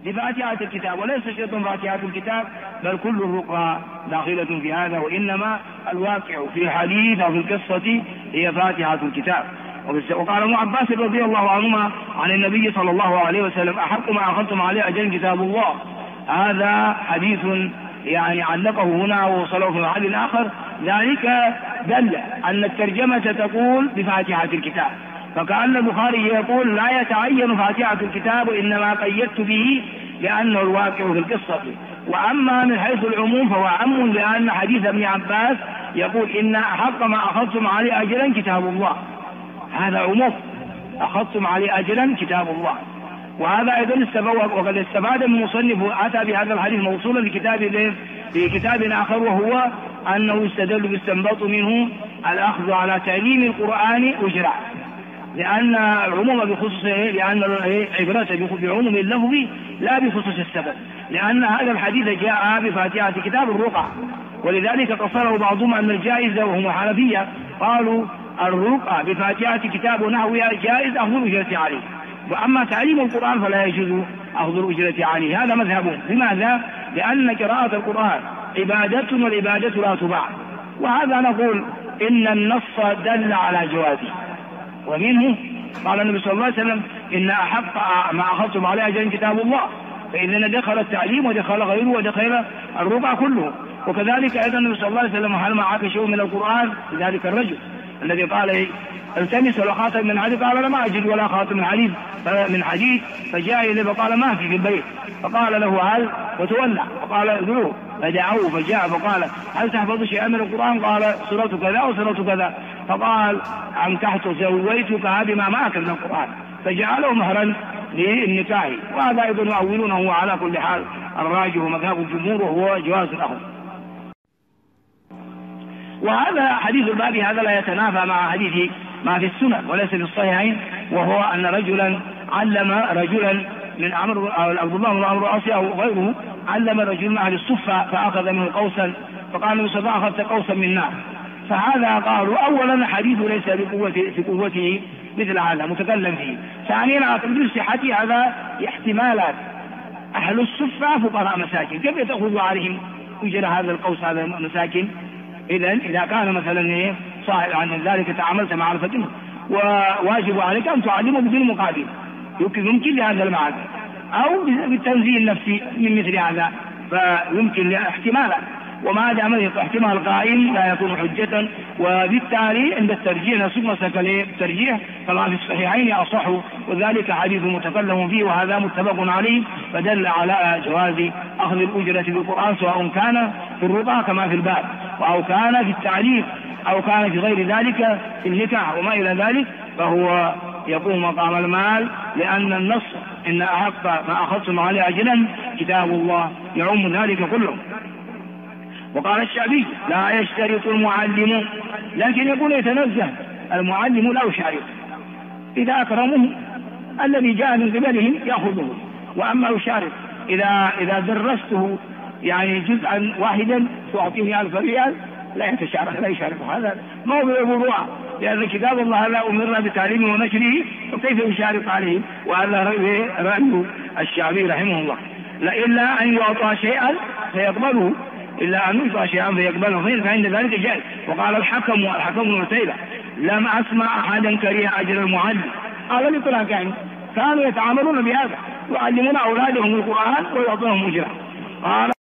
بفاتحة الكتاب، وليس شرط فاتحة الكتاب بل كل الرقى داخلة في هذا، وإنما الواقع في الحديث أو في القصة هي فاتحة الكتاب. وقال ابن عباس رضي الله عنهما عن النبي صلى الله عليه وسلم: أحق ما أخذتم عليه أجر كتاب الله. هذا حديث يعني علقه هنا ووصله في محل آخر، ذلك دل أن الترجمة تقول بفاتحة الكتاب، فكأن البخاري يقول لا يتعين فاتحة الكتاب، إنما قيدت به لأنه الواقع في القصة. وأما من حيث العموم فهو عم، لأن حديث ابن عباس يقول: إن أحق ما أخذتم عليه أجرا كتاب الله. هذا عموم، أخذتم عليه أجرا كتاب الله. وهذا أيضا وقد استفاد من المصنف أتى بهذا الحديث موصولا في كتاب آخر، وهو أنه يستدل باستنباط منه الأخذ على تعليم القرآن أجرا، لأن العموم بخصوصه، لأن العبرة بعموم اللفظ لا بخصوص السبب، لأن هذا الحديث جاء بفاتحة كتاب الرقى، ولذلك قصره بعضهم أن الجائز، وهم حنفية قالوا الرقى بفاتحة كتاب ونحوها جائز أخذ الأجرة عليه، وأما تعليم القرآن فلا يجوز أخذ الأجرة عليه. هذا مذهبهم. لماذا؟ لأن قراءة القرآن عبادة، والعبادة لا تباع، وهذا نقول إن النص دل على جوازه. ومنه قال النبي صلى الله عليه وسلم: إن أحق ما أخذتم عليه أجر كتاب الله، فإننا دخل التعليم ودخل غيره ودخل الربع كله. وكذلك أيضا النبي صلى الله عليه وسلم: هل معك شيء من القرآن؟ ذلك الرجل الذي قال: التمس ولا خاتم من حديد، قال: لما أجد ولا خاتم من حديد، فجاء إليه فقال: ما في البيت، فقال له: هل؟ وتولى، فقال: ادعوه، فدعوه فجاء فقال: هل تحفظ شيئا من القرآن؟ قال: سورة كذا وسورة كذا، فقال: أنكحت زوجتك بما معك من القرآن، فجعله مهرا للنكاح. وهذا أيضا يؤولونه على كل حال الراجح مذهب الجمهور، وهو جواز الأخذ. وهذا حديث الباب هذا لا يتنافى مع حديث ما في السنن وليس في الصحيحين، وهو أن رجلا علم رجلا من عبد الله بن عمرو العاصي أو غيره، علم رجل من أهل الصفة فأخذ منه قوسا، فقال له: صدق أخذت قوسا من نار. فهذا قالوا أولا الحديث ليس في قوته مثل هذا متكلم فيه. ثانيا على صحة هذا احتمالات، أهل الصفة فقراء مساكين، كيف تأخذ عليهم أجر هذا القوس هذا المساكين؟ إذا كان مثلا صاحب عن ذلك تعاملت مع الفتن، وواجب عليك أن تعلمه بدون مقابل، يمكن لهذا المعنى، أو بالتنزيه النفسي من مثل هذا، فيمكن احتمالا. وما دام احتمال قائم لا يكون حجة، وبالتالي عند الترجيح نسوق مسلك الترجيح كما في الصحيحين أصح، وذلك حديث متكلم فيه وهذا متفق عليه، فدل على جواز أخذ الأجرة بالقرآن، سواء كان في الرقى كما في الباب، أو كان في التعليم، أو كان في غير ذلك في النكاح وما إلى ذلك، فهو يقوم مقام المال، لأن النص إن أحق ما أخذتم عليه أجرا كتاب الله يعم ذلك كله. وقال الشعبي: لا يشترط المعلم، لكن يقول يتنزه المعلم لا يشارك، إذا أكرمه الذي جاء من قبلهم يأخذه، وأما يشارك إذا درسته يعني جزءا واحدا تعطيه 1000 ريال لا يشارك. هذا موضوع الموضوع، لأن كتاب الله لا أمرنا بتعليمه ونشره، وكيف يشارك عليه؟ وهذا رأي الشعبي رحمه الله. إلا أن يعطى شيئا فيقبله، إلا أن يعطى شيئا فيقبله، فعند ذلك جائز. وقال الحكم بن عتيبة: لم أسمع أحدا كره أجر المعلم. قال لي كانوا يتعاملون بهذا، يعلمون أولادهم القرآن ويعطونهم أجرا. قال